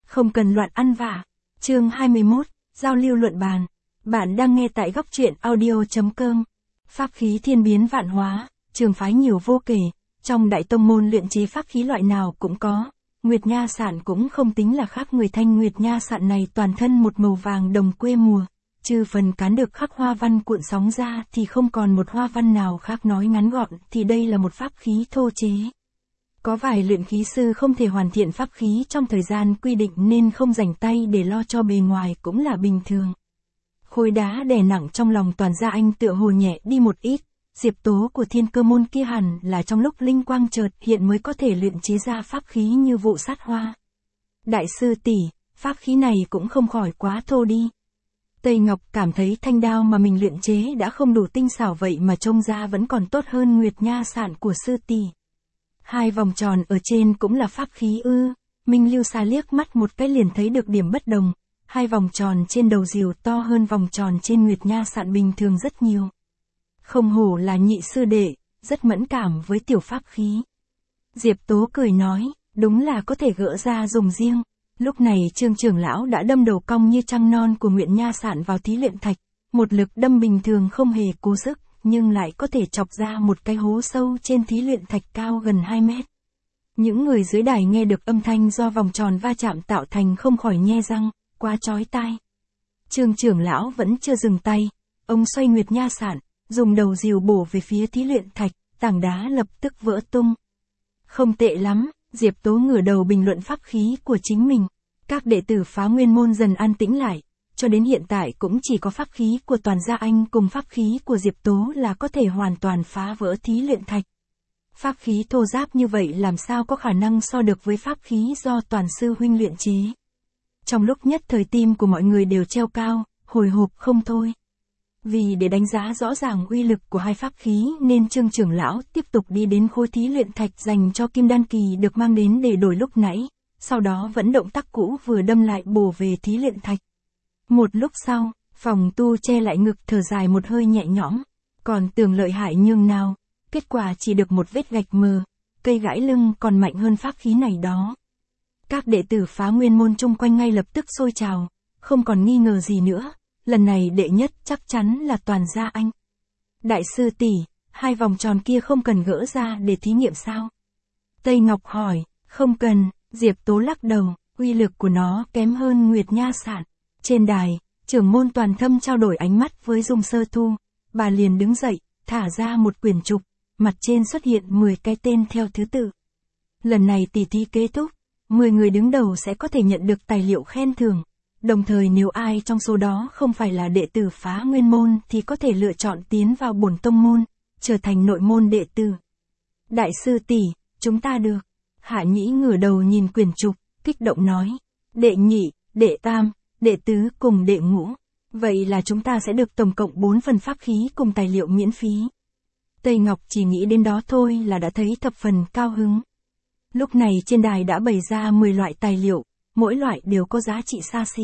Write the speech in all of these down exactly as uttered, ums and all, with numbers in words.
Không cần loạn ăn vạ. Chương hai mươi mốt, giao lưu luận bàn. Bạn đang nghe tại góc truyện audio.com. Pháp khí thiên biến vạn hóa, trường phái nhiều vô kể, trong đại tông môn luyện chế pháp khí loại nào cũng có. Nguyệt Nha Sạn cũng không tính là khác người. Thanh Nguyệt Nha Sạn này toàn thân một màu vàng đồng quê mùa, trừ phần cán được khắc hoa văn cuộn sóng ra thì không còn một hoa văn nào khác. Nói ngắn gọn thì đây là một pháp khí thô chế. Có vài luyện khí sư không thể hoàn thiện pháp khí trong thời gian quy định nên không rảnh tay để lo cho bề ngoài cũng là bình thường. Khối đá đè nặng trong lòng Toàn Gia Anh tựa hồ nhẹ đi một ít. Diệp Tố của Thiên Cơ môn kia hẳn là trong lúc linh quang chợt hiện mới có thể luyện chế ra pháp khí như vụ sát hoa. Đại sư tỷ, pháp khí này cũng không khỏi quá thô đi. Tây Ngọc cảm thấy thanh đao mà mình luyện chế đã không đủ tinh xảo vậy mà trông ra vẫn còn tốt hơn Nguyệt Nha Sạn của sư tỷ. Hai vòng tròn ở trên cũng là pháp khí ư? Minh Lưu Sa liếc mắt một cái liền thấy được điểm bất đồng. Hai vòng tròn trên đầu diều to hơn vòng tròn trên Nguyệt Nha Sạn bình thường rất nhiều. Không hổ là nhị sư đệ, rất mẫn cảm với tiểu pháp khí. Diệp Tố cười nói, đúng là có thể gỡ ra dùng riêng. Lúc này Trương trưởng lão đã đâm đầu cong như trăng non của Nguyệt Nha Sạn vào thí luyện thạch. Một lực đâm bình thường không hề cố sức, nhưng lại có thể chọc ra một cái hố sâu trên thí luyện thạch cao gần hai mét. Những người dưới đài nghe được âm thanh do vòng tròn va chạm tạo thành không khỏi nhe răng, quá chói tai. Trương trưởng lão vẫn chưa dừng tay, ông xoay Nguyệt Nha Sạn, dùng đầu diều bổ về phía thí luyện thạch, tảng đá lập tức vỡ tung. Không tệ lắm, Diệp Tố ngửa đầu bình luận pháp khí của chính mình. Các đệ tử Phá Nguyên môn dần an tĩnh lại, cho đến hiện tại cũng chỉ có pháp khí của Toàn Gia Anh cùng pháp khí của Diệp Tố là có thể hoàn toàn phá vỡ thí luyện thạch. Pháp khí thô ráp như vậy làm sao có khả năng so được với pháp khí do Toàn sư huynh luyện chế. Trong lúc nhất thời tim của mọi người đều treo cao, hồi hộp không thôi. Vì để đánh giá rõ ràng uy lực của hai pháp khí nên Trương trưởng lão tiếp tục đi đến khối thí luyện thạch dành cho Kim Đan Kỳ được mang đến để đổi lúc nãy, sau đó vẫn động tác cũ vừa đâm lại bổ về thí luyện thạch. Một lúc sau, Phòng Tu che lại ngực thở dài một hơi nhẹ nhõm, còn tưởng lợi hại nhường nào, kết quả chỉ được một vết gạch mờ, cây gãi lưng còn mạnh hơn pháp khí này đó. Các đệ tử Phá Nguyên môn chung quanh ngay lập tức sôi trào, không còn nghi ngờ gì nữa, lần này đệ nhất chắc chắn là Toàn Gia Anh. Đại sư tỷ, hai vòng tròn kia không cần gỡ ra để thí nghiệm sao? Tây Ngọc hỏi, không cần, Diệp Tố lắc đầu, uy lực của nó kém hơn Nguyệt Nha Sạn. Trên đài, trưởng môn Toàn Thâm trao đổi ánh mắt với Dung Sơ Thu, bà liền đứng dậy, thả ra một quyển trục, mặt trên xuất hiện mười cái tên theo thứ tự. Lần này tỷ thí kết thúc, mười người đứng đầu sẽ có thể nhận được tài liệu khen thưởng, đồng thời nếu ai trong số đó không phải là đệ tử Phá Nguyên môn thì có thể lựa chọn tiến vào bổn tông môn, trở thành nội môn đệ tử. Đại sư tỷ, chúng ta được. Hạ Nhĩ ngửa đầu nhìn quyển trục, kích động nói, đệ nhị, đệ tam, đệ tứ cùng đệ ngũ, vậy là chúng ta sẽ được tổng cộng bốn phần pháp khí cùng tài liệu miễn phí. Tây Ngọc chỉ nghĩ đến đó thôi là đã thấy thập phần cao hứng. Lúc này trên đài đã bày ra mười loại tài liệu, mỗi loại đều có giá trị xa xỉ.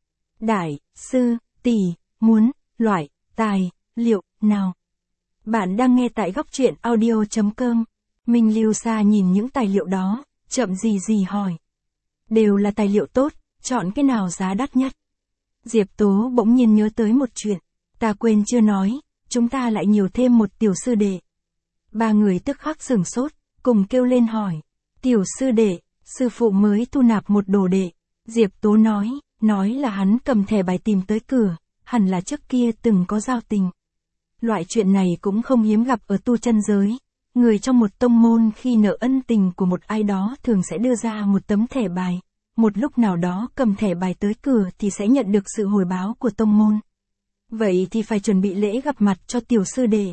Đại, sư, tỷ, muốn, loại, tài, liệu, nào? Bạn đang nghe tại góc truyện audio.com. Minh Lưu Sa nhìn những tài liệu đó, chậm gì gì hỏi. Đều là tài liệu tốt, chọn cái nào giá đắt nhất? Diệp Tố bỗng nhiên nhớ tới một chuyện, ta quên chưa nói, chúng ta lại nhiều thêm một tiểu sư đệ. Ba người tức khắc sửng sốt, cùng kêu lên hỏi, tiểu sư đệ, sư phụ mới thu nạp một đồ đệ. Diệp Tố nói, nói là hắn cầm thẻ bài tìm tới cửa, hẳn là trước kia từng có giao tình. Loại chuyện này cũng không hiếm gặp ở tu chân giới. Người trong một tông môn khi nợ ân tình của một ai đó thường sẽ đưa ra một tấm thẻ bài. Một lúc nào đó cầm thẻ bài tới cửa thì sẽ nhận được sự hồi báo của tông môn. Vậy thì phải chuẩn bị lễ gặp mặt cho tiểu sư đệ.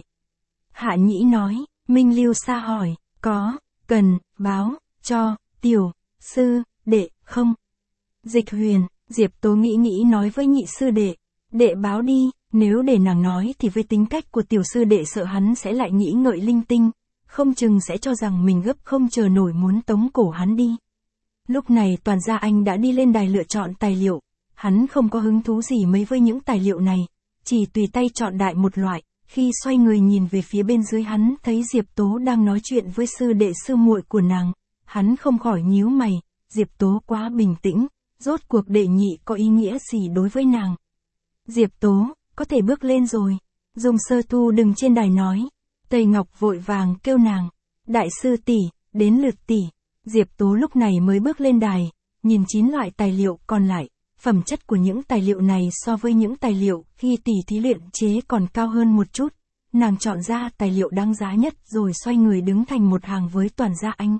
Hạ Nhĩ nói, Minh Lưu Sa hỏi, có, cần, báo, cho, tiểu, sư, đệ, không? Dịch Huyền, Diệp Tố nghĩ nghĩ nói với nhị sư đệ, đệ báo đi, nếu để nàng nói thì với tính cách của tiểu sư đệ sợ hắn sẽ lại nghĩ ngợi linh tinh, không chừng sẽ cho rằng mình gấp không chờ nổi muốn tống cổ hắn đi. Lúc này Toàn Gia Anh đã đi lên đài lựa chọn tài liệu, hắn không có hứng thú gì mấy với những tài liệu này, chỉ tùy tay chọn đại một loại. Khi xoay người nhìn về phía bên dưới hắn thấy Diệp Tố đang nói chuyện với sư đệ sư muội của nàng, hắn không khỏi nhíu mày, Diệp Tố quá bình tĩnh, rốt cuộc đệ nhị có ý nghĩa gì đối với nàng. Diệp Tố, có thể bước lên rồi. Dung Sơ Thu đừng trên đài nói. Tây Ngọc vội vàng kêu nàng. Đại sư tỷ, đến lượt tỷ. Diệp Tố lúc này mới bước lên đài, nhìn chín loại tài liệu còn lại. Phẩm chất của những tài liệu này so với những tài liệu khi tỷ thí luyện chế còn cao hơn một chút. Nàng chọn ra tài liệu đáng giá nhất rồi xoay người đứng thành một hàng với Toàn Gia Anh.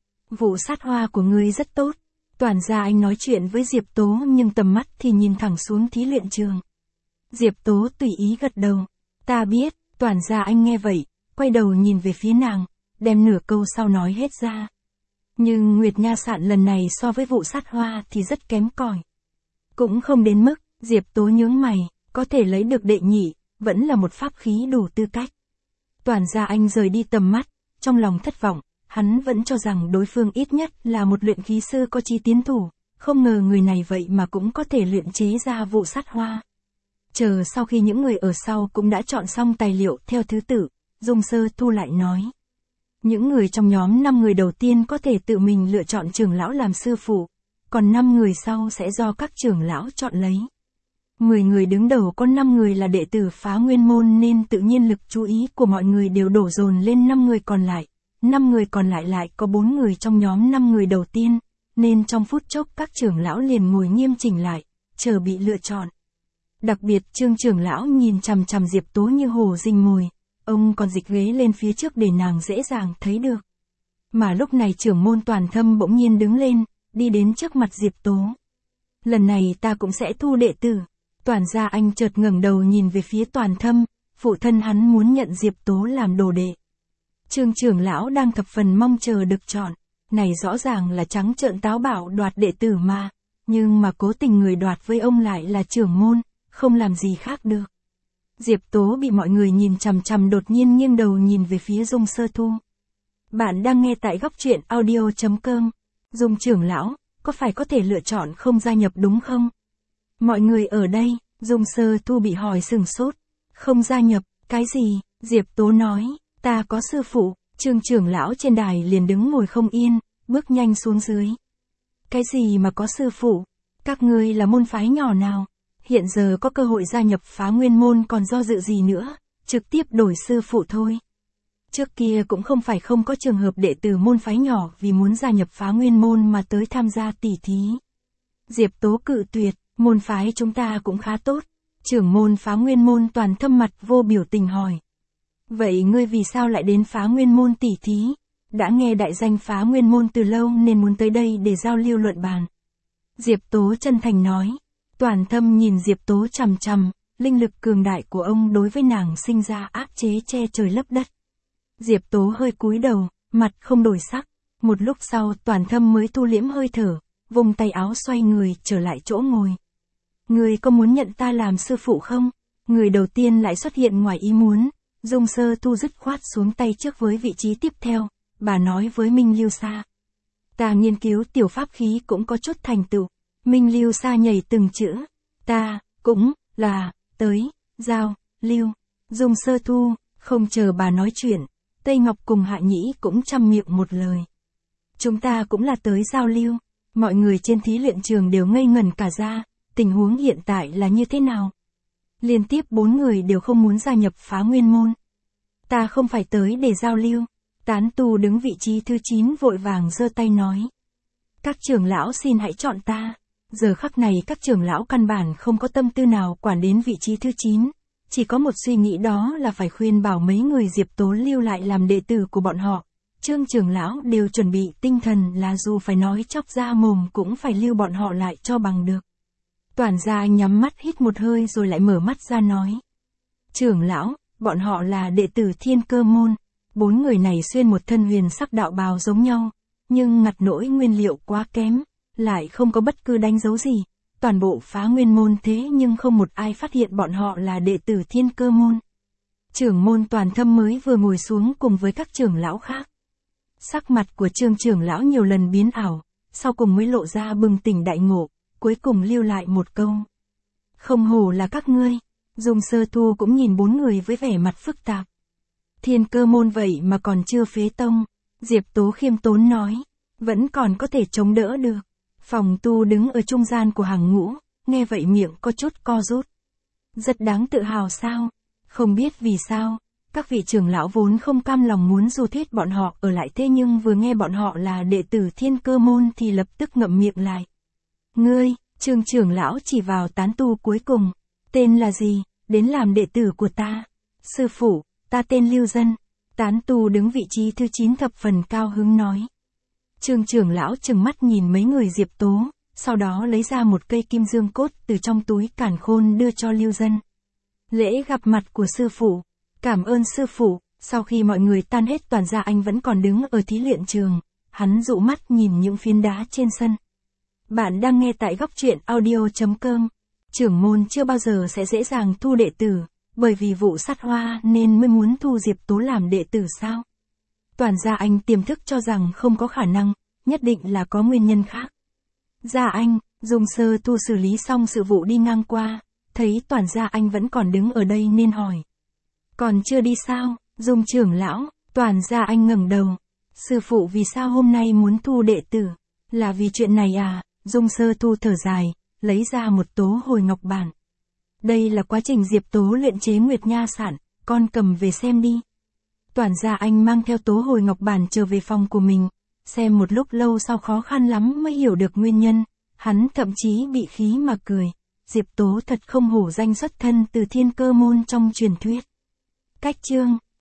Vụ sát hoa của ngươi rất tốt. Toàn Gia Anh nói chuyện với Diệp Tố nhưng tầm mắt thì nhìn thẳng xuống thí luyện trường. Diệp Tố tùy ý gật đầu. Ta biết. Toàn Gia Anh nghe vậy, quay đầu nhìn về phía nàng, đem nửa câu sau nói hết ra. Nhưng Nguyệt Nha Sạn lần này so với vụ sát hoa thì rất kém cỏi. Cũng không đến mức, Diệp Tố nhướng mày, có thể lấy được đệ nhị, vẫn là một pháp khí đủ tư cách. Toàn Gia Anh rời đi tầm mắt, trong lòng thất vọng, hắn vẫn cho rằng đối phương ít nhất là một luyện khí sư có chí tiến thủ, không ngờ người này vậy mà cũng có thể luyện chế ra vụ sát hoa. Chờ sau khi những người ở sau cũng đã chọn xong tài liệu theo thứ tự, Dung Sơ Thu lại nói. Những người trong nhóm năm người đầu tiên có thể tự mình lựa chọn trưởng lão làm sư phụ, còn năm người sau sẽ do các trưởng lão chọn lấy. mười người đứng đầu có năm người là đệ tử Phá Nguyên môn nên tự nhiên lực chú ý của mọi người đều đổ dồn lên năm người còn lại. năm người còn lại lại có bốn người trong nhóm năm người đầu tiên, nên trong phút chốc các trưởng lão liền ngồi nghiêm chỉnh lại, chờ bị lựa chọn. Đặc biệt Trương trưởng lão nhìn chằm chằm Diệp Tố như hổ rình mồi, ông còn dịch ghế lên phía trước để nàng dễ dàng thấy được. Mà lúc này trưởng môn Toàn Thâm bỗng nhiên đứng lên, đi đến trước mặt Diệp Tố. Lần này ta cũng sẽ thu đệ tử. Toàn Gia Anh chợt ngẩng đầu nhìn về phía Toàn Thâm, phụ thân hắn muốn nhận Diệp Tố làm đồ đệ. Trương trưởng lão đang thập phần mong chờ được chọn, này rõ ràng là trắng trợn táo bạo đoạt đệ tử mà, nhưng mà cố tình người đoạt với ông lại là trưởng môn, không làm gì khác được. Diệp Tố bị mọi người nhìn chằm chằm đột nhiên nghiêng đầu nhìn về phía Dung Sơ Thu. Bạn đang nghe tại góc truyện audio chấm com. Dung trưởng lão, có phải có thể lựa chọn không gia nhập đúng không? Mọi người ở đây, Dung Sơ Thu bị hỏi sừng sốt. Không gia nhập, cái gì? Diệp Tố nói, ta có sư phụ. Trương trưởng lão trên đài liền đứng ngồi không yên, bước nhanh xuống dưới. Cái gì mà có sư phụ? Các ngươi là môn phái nhỏ nào? Hiện giờ có cơ hội gia nhập Phá Nguyên môn còn do dự gì nữa, trực tiếp đổi sư phụ thôi. Trước kia cũng không phải không có trường hợp đệ tử môn phái nhỏ vì muốn gia nhập Phá Nguyên môn mà tới tham gia tỉ thí. Diệp Tố cự tuyệt, môn phái chúng ta cũng khá tốt. Trưởng môn Phá Nguyên môn Toàn Thâm mặt vô biểu tình hỏi. Vậy ngươi vì sao lại đến Phá Nguyên môn tỉ thí? Đã nghe đại danh Phá Nguyên môn từ lâu nên muốn tới đây để giao lưu luận bàn. Diệp Tố chân thành nói. Toàn Thâm nhìn Diệp Tố chằm chằm, linh lực cường đại của ông đối với nàng sinh ra áp chế che trời lấp đất. Diệp Tố hơi cúi đầu, mặt không đổi sắc. Một lúc sau Toàn Thâm mới thu liễm hơi thở, vùng tay áo xoay người trở lại chỗ ngồi. Người có muốn nhận ta làm sư phụ không? Người đầu tiên lại xuất hiện ngoài ý muốn. Dung Sơ Thu dứt khoát xuống tay trước với vị trí tiếp theo, bà nói với Minh Lưu Sa. Ta nghiên cứu tiểu pháp khí cũng có chút thành tựu. Minh Lưu Sa nhảy từng chữ. Ta, cũng, là, tới, giao, lưu. Dung Sơ Thu, không chờ bà nói chuyện, Tây Ngọc cùng Hạ Nhĩ cũng chăm miệng một lời. Chúng ta cũng là tới giao lưu. Mọi người trên thí luyện trường đều ngây ngẩn cả ra, tình huống hiện tại là như thế nào? Liên tiếp bốn người đều không muốn gia nhập Phá Nguyên môn. Ta không phải tới để giao lưu. Tán tu đứng vị trí thứ chín vội vàng giơ tay nói. Các trưởng lão xin hãy chọn ta. Giờ khắc này các trưởng lão căn bản không có tâm tư nào quản đến vị trí thứ chín. Chỉ có một suy nghĩ đó là phải khuyên bảo mấy người Diệp Tố lưu lại làm đệ tử của bọn họ. Trương trưởng lão đều chuẩn bị tinh thần là dù phải nói chóc ra mồm cũng phải lưu bọn họ lại cho bằng được. Toàn Gia nhắm mắt hít một hơi rồi lại mở mắt ra nói. Trưởng lão, bọn họ là đệ tử Thiên Cơ môn. Bốn người này xuyên một thân huyền sắc đạo bào giống nhau, nhưng ngặt nỗi nguyên liệu quá kém, lại không có bất cứ đánh dấu gì. Toàn bộ Phá Nguyên môn thế nhưng không một ai phát hiện bọn họ là đệ tử Thiên Cơ môn. Trưởng môn Toàn Thâm mới vừa ngồi xuống cùng với các trưởng lão khác. Sắc mặt của Trương trưởng lão nhiều lần biến ảo, sau cùng mới lộ ra bừng tỉnh đại ngộ, cuối cùng lưu lại một câu. Không hổ là các ngươi. Dung Sơ Thu cũng nhìn bốn người với vẻ mặt phức tạp. Thiên Cơ môn vậy mà còn chưa phế tông. Diệp Tố khiêm tốn nói. Vẫn còn có thể chống đỡ được. Phòng tu đứng ở trung gian của hàng ngũ, nghe vậy miệng có chút co rút. Rất đáng tự hào sao? Không biết vì sao, các vị trưởng lão vốn không cam lòng muốn du thuyết bọn họ ở lại, thế nhưng vừa nghe bọn họ là đệ tử Thiên Cơ môn thì lập tức ngậm miệng lại. Ngươi, Trương trưởng lão chỉ vào tán tu cuối cùng, tên là gì, đến làm đệ tử của ta? Sư phụ, ta tên Lưu Dân. Tán tu đứng vị trí thứ chín thập phần cao hứng nói. Trương trưởng lão trừng mắt nhìn mấy người Diệp Tố, sau đó lấy ra một cây kim dương cốt từ trong túi càn khôn đưa cho Lưu Dân. Lễ gặp mặt của sư phụ, cảm ơn sư phụ. Sau khi mọi người tan hết, Toàn Gia Anh vẫn còn đứng ở thí luyện trường, hắn dụ mắt nhìn những phiến đá trên sân. Bạn đang nghe tại góc truyện audio chấm com. Trưởng môn chưa bao giờ sẽ dễ dàng thu đệ tử, bởi vì vụ sát hoa nên mới muốn thu Diệp Tố làm đệ tử sao? Toàn Gia Anh tiềm thức cho rằng không có khả năng, nhất định là có nguyên nhân khác. Gia Anh, Dung Sơ Thu xử lý xong sự vụ đi ngang qua, thấy Toàn Gia Anh vẫn còn đứng ở đây nên hỏi. Còn chưa đi sao, Dung trưởng lão? Toàn Gia Anh ngẩng đầu. Sư phụ vì sao hôm nay muốn thu đệ tử? Là vì chuyện này à? Dung Sơ Thu thở dài, lấy ra một tố hồi ngọc bản. Đây là quá trình Diệp Tố luyện chế Nguyệt Nha sản, con cầm về xem đi. Toàn Gia Anh mang theo tố hồi ngọc bản trở về phòng của mình, xem một lúc lâu sau khó khăn lắm mới hiểu được nguyên nhân, hắn thậm chí bị khí mà cười. Diệp Tố thật không hổ danh xuất thân từ Thiên Cơ môn trong truyền thuyết. Cách chương